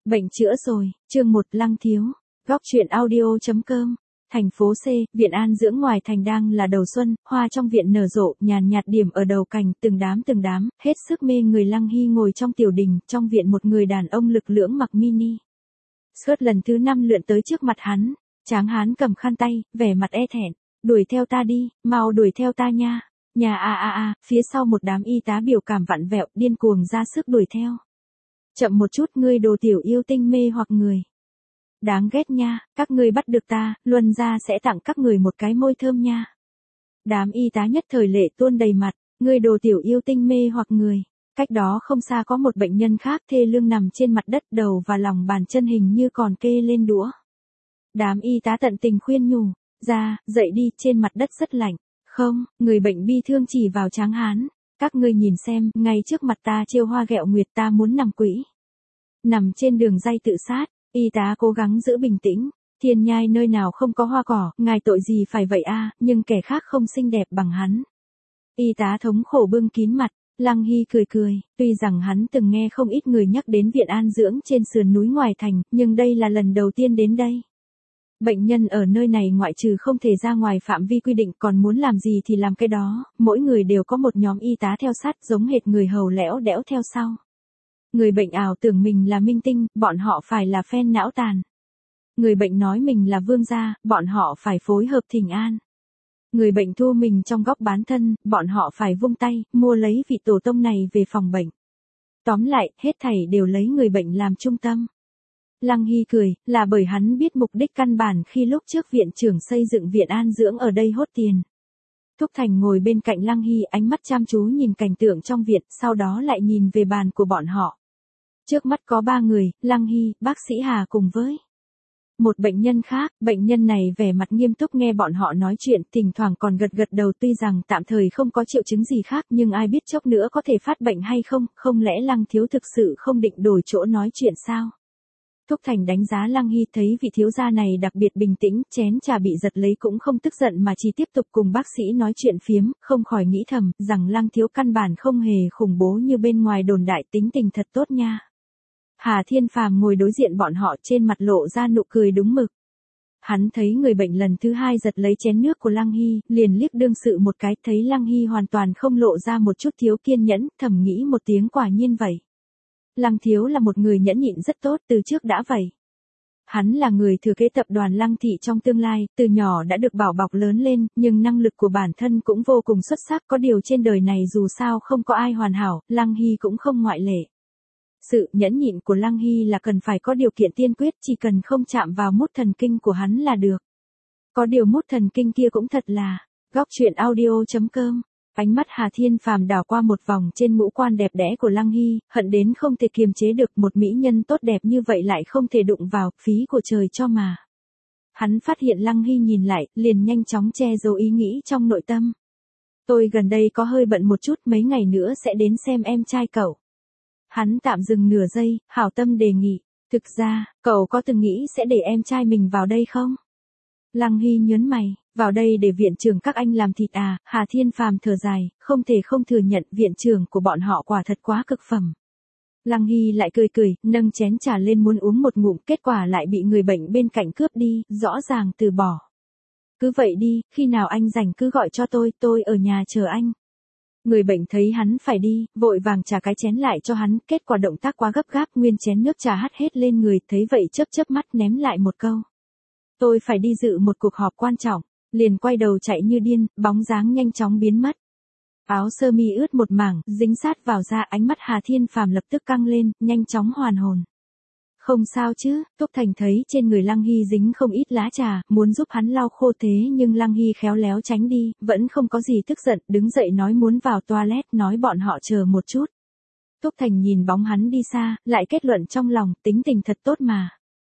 Bệnh chữa rồi, chương 1 Lăng Thiếu, góc truyện audio.com. Thành phố C, viện an dưỡng ngoài thành đang là đầu xuân, hoa trong viện nở rộ, nhàn nhạt điểm ở đầu cành, từng đám, hết sức mê người. Lăng Hy ngồi trong tiểu đình, trong viện một người đàn ông lực lưỡng mặc mini skirt lần thứ 5 lượn tới trước mặt hắn, tráng hán cầm khăn tay, vẻ mặt e thẹn, đuổi theo ta đi, mau đuổi theo ta nha. Phía sau một đám y tá biểu cảm vặn vẹo, điên cuồng ra sức đuổi theo. Chậm một chút, ngươi đồ tiểu yêu tinh mê hoặc người. Đáng ghét nha, các ngươi bắt được ta, Luân gia sẽ tặng các người một cái môi thơm nha. Đám y tá nhất thời lệ tuôn đầy mặt, ngươi đồ tiểu yêu tinh mê hoặc người. Cách đó không xa có một bệnh nhân khác thê lương nằm trên mặt đất, đầu và lòng bàn chân hình như còn kê lên đũa. Đám y tá tận tình khuyên nhủ, ra, dậy đi, trên mặt đất rất lạnh. Không, người bệnh bi thương chỉ vào tráng hán. Các ngươi nhìn xem, ngay trước mặt ta trêu hoa ghẹo nguyệt, ta muốn nằm quỹ. Nằm trên đường ray tự sát, y tá cố gắng giữ bình tĩnh. Thiên nhai nơi nào không có hoa cỏ, ngài tội gì phải vậy a? Nhưng kẻ khác không xinh đẹp bằng hắn. Y tá thống khổ bưng kín mặt, Lăng Hy cười, tuy rằng hắn từng nghe không ít người nhắc đến viện an dưỡng trên sườn núi ngoài thành, nhưng đây là lần đầu tiên đến đây. Bệnh nhân ở nơi này ngoại trừ không thể ra ngoài phạm vi quy định, còn muốn làm gì thì làm cái đó, mỗi người đều có một nhóm y tá theo sát, giống hệt người hầu lẽo đẽo theo sau. Người bệnh ảo tưởng mình là minh tinh, bọn họ phải là fan não tàn. Người bệnh nói mình là vương gia, bọn họ phải phối hợp thỉnh an. Người bệnh thu mình trong góc bán thân, bọn họ phải vung tay, mua lấy vị tổ tông này về phòng bệnh. Tóm lại, hết thảy đều lấy người bệnh làm trung tâm. Lăng Hy cười, là bởi hắn biết mục đích căn bản khi lúc trước viện trưởng xây dựng viện an dưỡng ở đây hốt tiền. Thúc Thành ngồi bên cạnh Lăng Hy, ánh mắt chăm chú nhìn cảnh tượng trong viện, sau đó lại nhìn về bàn của bọn họ. Trước mắt có 3 người, Lăng Hy, bác sĩ Hà cùng với một bệnh nhân khác. Bệnh nhân này vẻ mặt nghiêm túc nghe bọn họ nói chuyện, thỉnh thoảng còn gật đầu, tuy rằng tạm thời không có triệu chứng gì khác, nhưng ai biết chốc nữa có thể phát bệnh hay không, không lẽ Lăng thiếu thực sự không định đổi chỗ nói chuyện sao? Thúc Thành đánh giá Lăng Hy, thấy vị thiếu gia này đặc biệt bình tĩnh, chén trà bị giật lấy cũng không tức giận mà chỉ tiếp tục cùng bác sĩ nói chuyện phiếm, không khỏi nghĩ thầm, rằng Lăng thiếu căn bản không hề khủng bố như bên ngoài đồn đại, tính tình thật tốt nha. Hà Thiên Phàm ngồi đối diện bọn họ, trên mặt lộ ra nụ cười đúng mực. Hắn thấy người bệnh lần thứ 2 giật lấy chén nước của Lăng Hy, liền liếc đương sự một cái, thấy Lăng Hy hoàn toàn không lộ ra một chút thiếu kiên nhẫn, thầm nghĩ một tiếng quả nhiên vậy. Lăng thiếu là một người nhẫn nhịn rất tốt, từ trước đã vậy. Hắn là người thừa kế tập đoàn Lăng thị trong tương lai, từ nhỏ đã được bảo bọc lớn lên, nhưng năng lực của bản thân cũng vô cùng xuất sắc, có điều trên đời này dù sao không có ai hoàn hảo, Lăng Hy cũng không ngoại lệ. Sự nhẫn nhịn của Lăng Hy là cần phải có điều kiện tiên quyết, chỉ cần không chạm vào mút thần kinh của hắn là được. Có điều mút thần kinh kia cũng thật là, góc truyện audio.com. Ánh mắt Hà Thiên Phàm đảo qua một vòng trên ngũ quan đẹp đẽ của Lăng Hy, hận đến không thể kiềm chế được, một mỹ nhân tốt đẹp như vậy lại không thể đụng vào, phí của trời cho mà. Hắn phát hiện Lăng Hy nhìn lại, liền nhanh chóng che giấu ý nghĩ trong nội tâm. Tôi gần đây có hơi bận một chút, mấy ngày nữa sẽ đến xem em trai cậu. Hắn tạm dừng nửa giây, hảo tâm đề nghị, thực ra, cậu có từng nghĩ sẽ để em trai mình vào đây không? Lăng Hy nhớn mày, vào đây để viện trưởng các anh làm thịt à? Hà Thiên Phàm thở dài, không thể không thừa nhận viện trưởng của bọn họ quả thật quá cực phẩm. Lăng Hy lại cười, nâng chén trà lên muốn uống một ngụm, kết quả lại bị người bệnh bên cạnh cướp đi, rõ ràng từ bỏ. Cứ vậy đi, khi nào anh rảnh cứ gọi cho tôi ở nhà chờ anh. Người bệnh thấy hắn phải đi, vội vàng trả cái chén lại cho hắn, kết quả động tác quá gấp gáp, nguyên chén nước trà hắt hết lên người, thấy vậy chớp mắt ném lại một câu. Tôi phải đi dự một cuộc họp quan trọng, liền quay đầu chạy như điên, bóng dáng nhanh chóng biến mất. Áo sơ mi ướt một mảng, dính sát vào da, ánh mắt Hà Thiên Phàm lập tức căng lên, nhanh chóng hoàn hồn. Không sao chứ? Thúc Thành thấy trên người Lăng Hy dính không ít lá trà, muốn giúp hắn lau khô, thế nhưng Lăng Hy khéo léo tránh đi, vẫn không có gì tức giận, đứng dậy nói muốn vào toilet, nói bọn họ chờ một chút. Thúc Thành nhìn bóng hắn đi xa, lại kết luận trong lòng, tính tình thật tốt mà.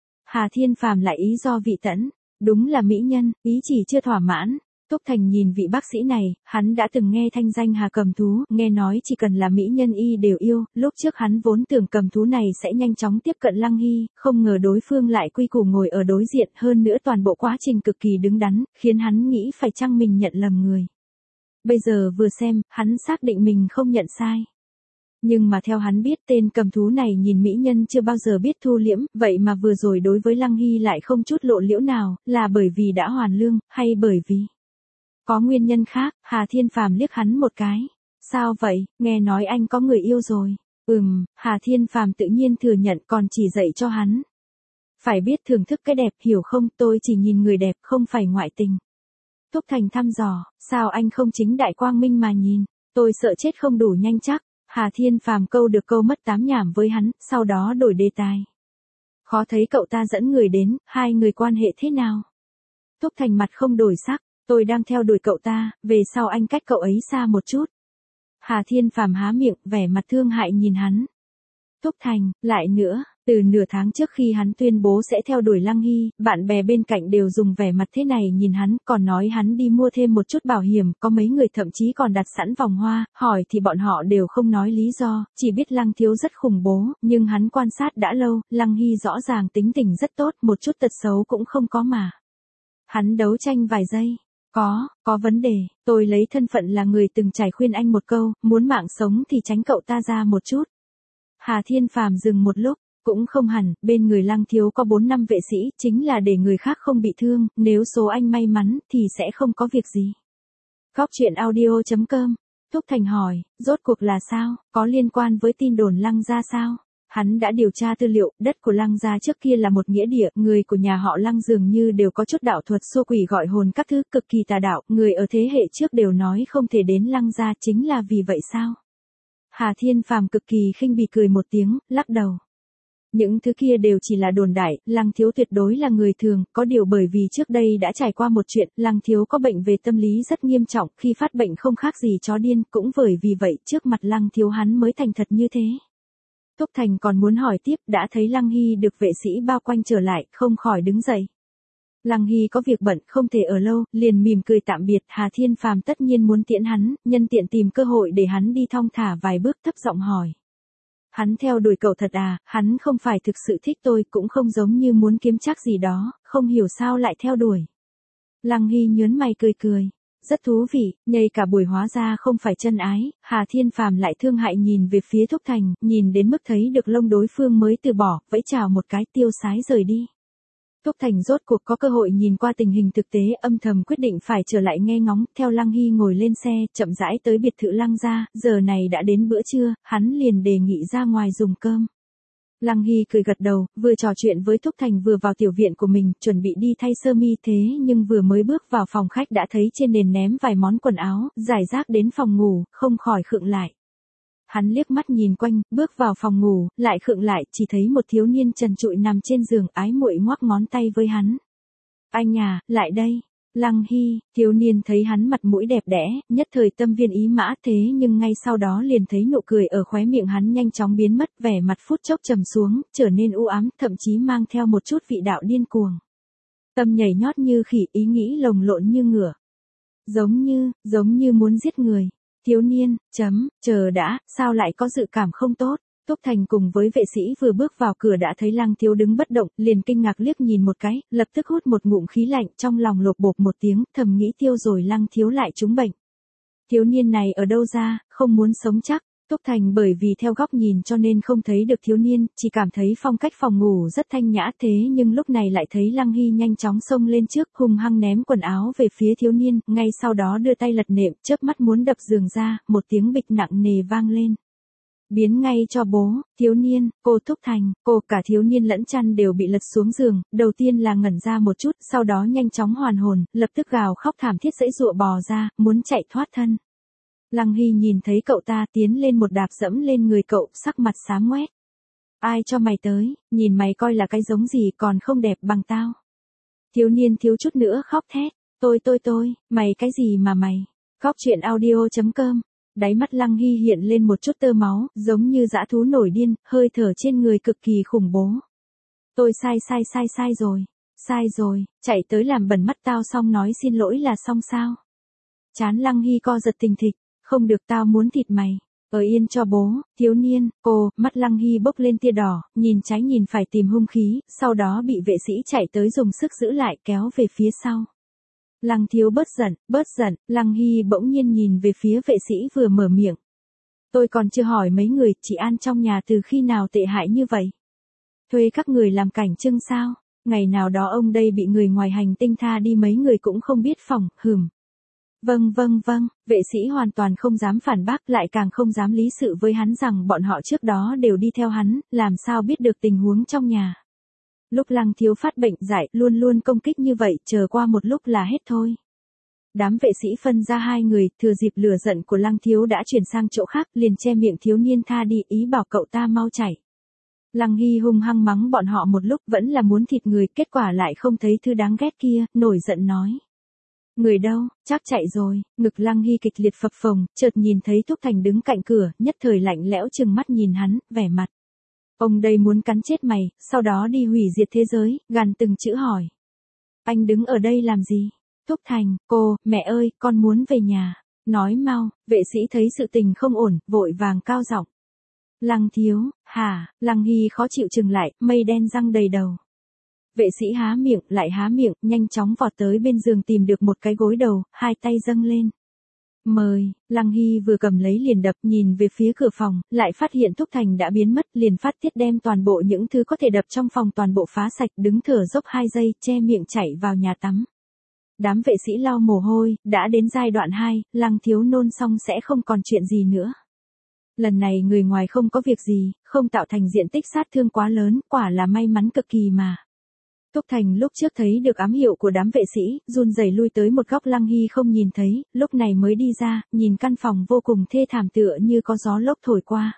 Hà Thiên Phàm lại ý do vị tẫn, đúng là mỹ nhân, ý chỉ chưa thỏa mãn. Thúc Thành nhìn vị bác sĩ này, hắn đã từng nghe thanh danh Hà Cầm Thú, nghe nói chỉ cần là mỹ nhân y đều yêu, lúc trước hắn vốn tưởng cầm thú này sẽ nhanh chóng tiếp cận Lăng Hy, không ngờ đối phương lại quy củ ngồi ở đối diện, hơn nữa toàn bộ quá trình cực kỳ đứng đắn, khiến hắn nghĩ phải chăng mình nhận lầm người. Bây giờ vừa xem, hắn xác định mình không nhận sai. Nhưng mà theo hắn biết tên cầm thú này nhìn mỹ nhân chưa bao giờ biết thu liễm, vậy mà vừa rồi đối với Lăng Hy lại không chút lộ liễu nào, là bởi vì đã hoàn lương, hay bởi vì có nguyên nhân khác. Hà Thiên Phàm liếc hắn một cái. Sao vậy, nghe nói anh có người yêu rồi. Hà Thiên Phàm tự nhiên thừa nhận, còn chỉ dạy cho hắn. Phải biết thưởng thức cái đẹp, hiểu không, tôi chỉ nhìn người đẹp, không phải ngoại tình. Thúc Thành thăm dò, sao anh không chính đại quang minh mà nhìn, tôi sợ chết không đủ nhanh chắc. Hà Thiên Phàm câu được câu mất tám nhảm với hắn, sau đó đổi đề tài. Khó thấy cậu ta dẫn người đến, hai người quan hệ thế nào? Thúc Thành mặt không đổi sắc, tôi đang theo đuổi cậu ta, về sau anh cách cậu ấy xa một chút. Hà Thiên Phàm há miệng, vẻ mặt thương hại nhìn hắn. Thúc Thành, lại nữa, từ nửa tháng trước khi hắn tuyên bố sẽ theo đuổi Lăng Hy, bạn bè bên cạnh đều dùng vẻ mặt thế này nhìn hắn, còn nói hắn đi mua thêm một chút bảo hiểm, có mấy người thậm chí còn đặt sẵn vòng hoa, hỏi thì bọn họ đều không nói lý do, chỉ biết Lăng Thiếu rất khủng bố, nhưng hắn quan sát đã lâu, Lăng Hy rõ ràng tính tình rất tốt, một chút tật xấu cũng không có mà. Hắn đấu tranh vài giây. Có vấn đề, tôi lấy thân phận là người từng trải khuyên anh một câu, muốn mạng sống thì tránh cậu ta ra một chút. Hà Thiên Phàm dừng một lúc, cũng không hẳn, bên người Lăng Thiếu có 4 năm vệ sĩ, chính là để người khác không bị thương, nếu số anh may mắn, thì sẽ không có việc gì. Góc truyện audio.com, Thúc Thành hỏi, rốt cuộc là sao, có liên quan với tin đồn Lăng gia sao? Hắn đã điều tra tư liệu, đất của Lăng gia trước kia là một nghĩa địa, người của nhà họ Lăng dường như đều có chút đạo thuật xua quỷ gọi hồn các thứ cực kỳ tà đạo, người ở thế hệ trước đều nói không thể đến Lăng gia, chính là vì vậy sao? Hà Thiên Phàm cực kỳ khinh bỉ cười một tiếng, lắc đầu. Những thứ kia đều chỉ là đồn đại, Lăng Thiếu tuyệt đối là người thường, có điều bởi vì trước đây đã trải qua một chuyện, Lăng Thiếu có bệnh về tâm lý rất nghiêm trọng, khi phát bệnh không khác gì chó điên, cũng bởi vì vậy trước mặt Lăng Thiếu hắn mới thành thật như thế. Thúc Thành còn muốn hỏi tiếp, đã thấy Lăng Hy được vệ sĩ bao quanh trở lại, không khỏi đứng dậy. Lăng Hy có việc bận, không thể ở lâu, liền mỉm cười tạm biệt, Hà Thiên Phàm tất nhiên muốn tiễn hắn, nhân tiện tìm cơ hội để hắn đi thong thả vài bước, thấp giọng hỏi. Hắn theo đuổi cậu thật à, hắn không phải thực sự thích tôi, cũng không giống như muốn kiếm trác gì đó, không hiểu sao lại theo đuổi. Lăng Hy nhớn mày cười cười. Rất thú vị, nhây cả buổi hóa ra không phải chân ái, Hà Thiên Phàm lại thương hại nhìn về phía Thúc Thành, nhìn đến mức thấy được lông đối phương mới từ bỏ, vẫy chào một cái tiêu sái rời đi. Thúc Thành rốt cuộc có cơ hội nhìn qua tình hình thực tế, âm thầm quyết định phải trở lại nghe ngóng, theo Lăng Hy ngồi lên xe, chậm rãi tới biệt thự Lăng gia, giờ này đã đến bữa trưa, hắn liền đề nghị ra ngoài dùng cơm. Lăng Hy cười gật đầu, vừa trò chuyện với Thúc Thành vừa vào tiểu viện của mình, chuẩn bị đi thay sơ mi thế nhưng vừa mới bước vào phòng khách đã thấy trên nền ném vài món quần áo, rải rác đến phòng ngủ, không khỏi khựng lại. Hắn liếc mắt nhìn quanh, bước vào phòng ngủ, lại khựng lại, chỉ thấy một thiếu niên trần trụi nằm trên giường, ái muội ngoắc ngón tay với hắn. Anh à, lại đây. Lăng Hy, thiếu niên thấy hắn mặt mũi đẹp đẽ, nhất thời tâm viên ý mã thế nhưng ngay sau đó liền thấy nụ cười ở khóe miệng hắn nhanh chóng biến mất, vẻ mặt phút chốc trầm xuống, trở nên u ám, thậm chí mang theo một chút vị đạo điên cuồng. Tâm nhảy nhót như khỉ, ý nghĩ lồng lộn như ngựa. Giống như muốn giết người. Thiếu niên, chờ đã, sao lại có dự cảm không tốt? Thúc Thành cùng với vệ sĩ vừa bước vào cửa đã thấy Lăng Thiếu đứng bất động, liền kinh ngạc liếc nhìn một cái, lập tức hút một ngụm khí lạnh, trong lòng lột bột một tiếng, thầm nghĩ tiêu rồi Lăng Thiếu lại trúng bệnh. Thiếu niên này ở đâu ra, không muốn sống chắc. Thúc Thành bởi vì theo góc nhìn cho nên không thấy được thiếu niên, chỉ cảm thấy phong cách phòng ngủ rất thanh nhã thế nhưng lúc này lại thấy Lăng Hy nhanh chóng xông lên trước, hung hăng ném quần áo về phía thiếu niên, ngay sau đó đưa tay lật nệm, chớp mắt muốn đập giường ra, một tiếng bịch nặng nề vang lên. Biến ngay cho bố, thiếu niên, cô Thúc Thành, cô cả thiếu niên lẫn chăn đều bị lật xuống giường, đầu tiên là ngẩn ra một chút, sau đó nhanh chóng hoàn hồn, lập tức gào khóc thảm thiết giãy giụa bò ra, muốn chạy thoát thân. Lăng Hy nhìn thấy cậu ta tiến lên một đạp dẫm lên người cậu, sắc mặt xám ngoét. Ai cho mày tới, nhìn mày coi là cái giống gì còn không đẹp bằng tao. Thiếu niên thiếu chút nữa khóc thét, tôi, mày cái gì mà mày. Góc truyện audio.com, đáy mắt Lăng Hy hiện lên một chút tơ máu, giống như dã thú nổi điên, hơi thở trên người cực kỳ khủng bố. Tôi sai rồi, chạy tới làm bẩn mắt tao xong nói xin lỗi là xong sao. Chán Lăng Hy co giật tình thịch. Không được, tao muốn thịt mày. Ở yên cho bố, thiếu niên, cô, mắt Lăng Hy bốc lên tia đỏ, nhìn trái nhìn phải tìm hung khí, sau đó bị vệ sĩ chạy tới dùng sức giữ lại kéo về phía sau. Lăng Thiếu bớt giận, Lăng Hy bỗng nhiên nhìn về phía vệ sĩ vừa mở miệng. Tôi còn chưa hỏi mấy người, chị An trong nhà từ khi nào tệ hại như vậy? Thuê các người làm cảnh trưng sao? Ngày nào đó ông đây bị người ngoài hành tinh tha đi mấy người cũng không biết phòng, Vâng, vệ sĩ hoàn toàn không dám phản bác lại càng không dám lý sự với hắn rằng bọn họ trước đó đều đi theo hắn, làm sao biết được tình huống trong nhà. Lúc Lăng Thiếu phát bệnh dại, luôn luôn công kích như vậy, chờ qua một lúc là hết thôi. Đám vệ sĩ phân ra hai người, thừa dịp lửa giận của Lăng Thiếu đã chuyển sang chỗ khác, liền che miệng thiếu niên tha đi, ý bảo cậu ta mau chạy. Lăng Hy hung hăng mắng bọn họ một lúc vẫn là muốn thịt người, kết quả lại không thấy thứ đáng ghét kia, nổi giận nói. Người đâu, chắc chạy rồi, ngực Lăng Hy kịch liệt phập phồng, chợt nhìn thấy Thúc Thành đứng cạnh cửa, nhất thời lạnh lẽo trừng mắt nhìn hắn, vẻ mặt. Ông đây muốn cắn chết mày, sau đó đi hủy diệt thế giới, gằn từng chữ hỏi. Anh đứng ở đây làm gì? Thúc Thành, cô, mẹ ơi, con muốn về nhà. Nói mau, vệ sĩ thấy sự tình không ổn, vội vàng cao giọng. Lăng Thiếu, hả, Lăng Hy khó chịu chừng lại, mây đen răng đầy đầu. Vệ sĩ há miệng, lại há miệng, nhanh chóng vọt tới bên giường tìm được một cái gối đầu, hai tay dâng lên. Mời, Lăng Hy vừa cầm lấy liền đập nhìn về phía cửa phòng, lại phát hiện Thúc Thành đã biến mất, liền phát tiết đem toàn bộ những thứ có thể đập trong phòng toàn bộ phá sạch, đứng thở dốc 2 giây, che miệng chạy vào nhà tắm. Đám vệ sĩ lau mồ hôi, đã đến giai đoạn 2, Lăng Thiếu nôn xong sẽ không còn chuyện gì nữa. Lần này người ngoài không có việc gì, không tạo thành diện tích sát thương quá lớn, quả là may mắn cực kỳ mà. Thúc Thành lúc trước thấy được ám hiệu của đám vệ sĩ, run rẩy lui tới một góc Lăng Hy không nhìn thấy, lúc này mới đi ra, nhìn căn phòng vô cùng thê thảm tựa như có gió lốc thổi qua.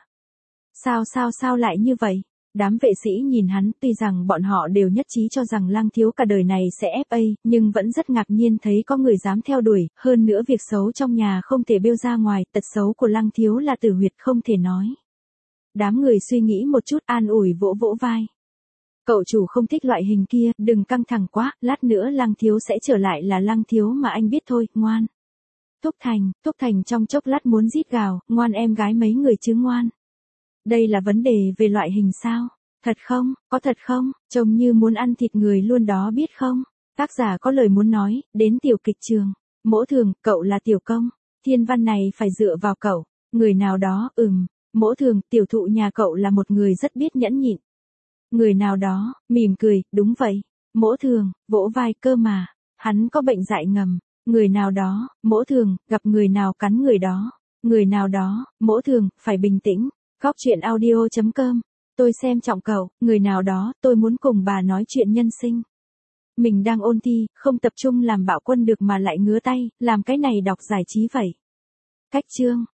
Sao lại như vậy? Đám vệ sĩ nhìn hắn, tuy rằng bọn họ đều nhất trí cho rằng Lăng Thiếu cả đời này sẽ FA, nhưng vẫn rất ngạc nhiên thấy có người dám theo đuổi, hơn nữa việc xấu trong nhà không thể bêu ra ngoài, tật xấu của Lăng Thiếu là tử huyệt không thể nói. Đám người suy nghĩ một chút an ủi vỗ vỗ vai. Cậu chủ không thích loại hình kia, đừng căng thẳng quá, lát nữa Lăng Thiếu sẽ trở lại là Lăng Thiếu mà anh biết thôi, ngoan. Thúc Thành trong chốc lát muốn rít gào, ngoan em gái mấy người chứ ngoan. Đây là vấn đề về loại hình sao? Thật không, có thật không, trông như muốn ăn thịt người luôn đó biết không? Tác giả có lời muốn nói, đến tiểu kịch trường. Mỗ Thường, cậu là tiểu công. Thiên văn này phải dựa vào cậu. Người nào đó, Mỗ Thường, tiểu thụ nhà cậu là một người rất biết nhẫn nhịn. Người nào đó, mỉm cười, đúng vậy. Mỗ Thường, vỗ vai cơ mà. Hắn có bệnh dại ngầm. Người nào đó, Mỗ Thường, gặp người nào cắn người đó. Người nào đó, Mỗ Thường, phải bình tĩnh. Góc chuyện audio.com. Tôi xem trọng cậu, người nào đó, tôi muốn cùng bà nói chuyện nhân sinh. Mình đang ôn thi, không tập trung làm bạo quân được mà lại ngứa tay, làm cái này đọc giải trí vậy. Cách chương.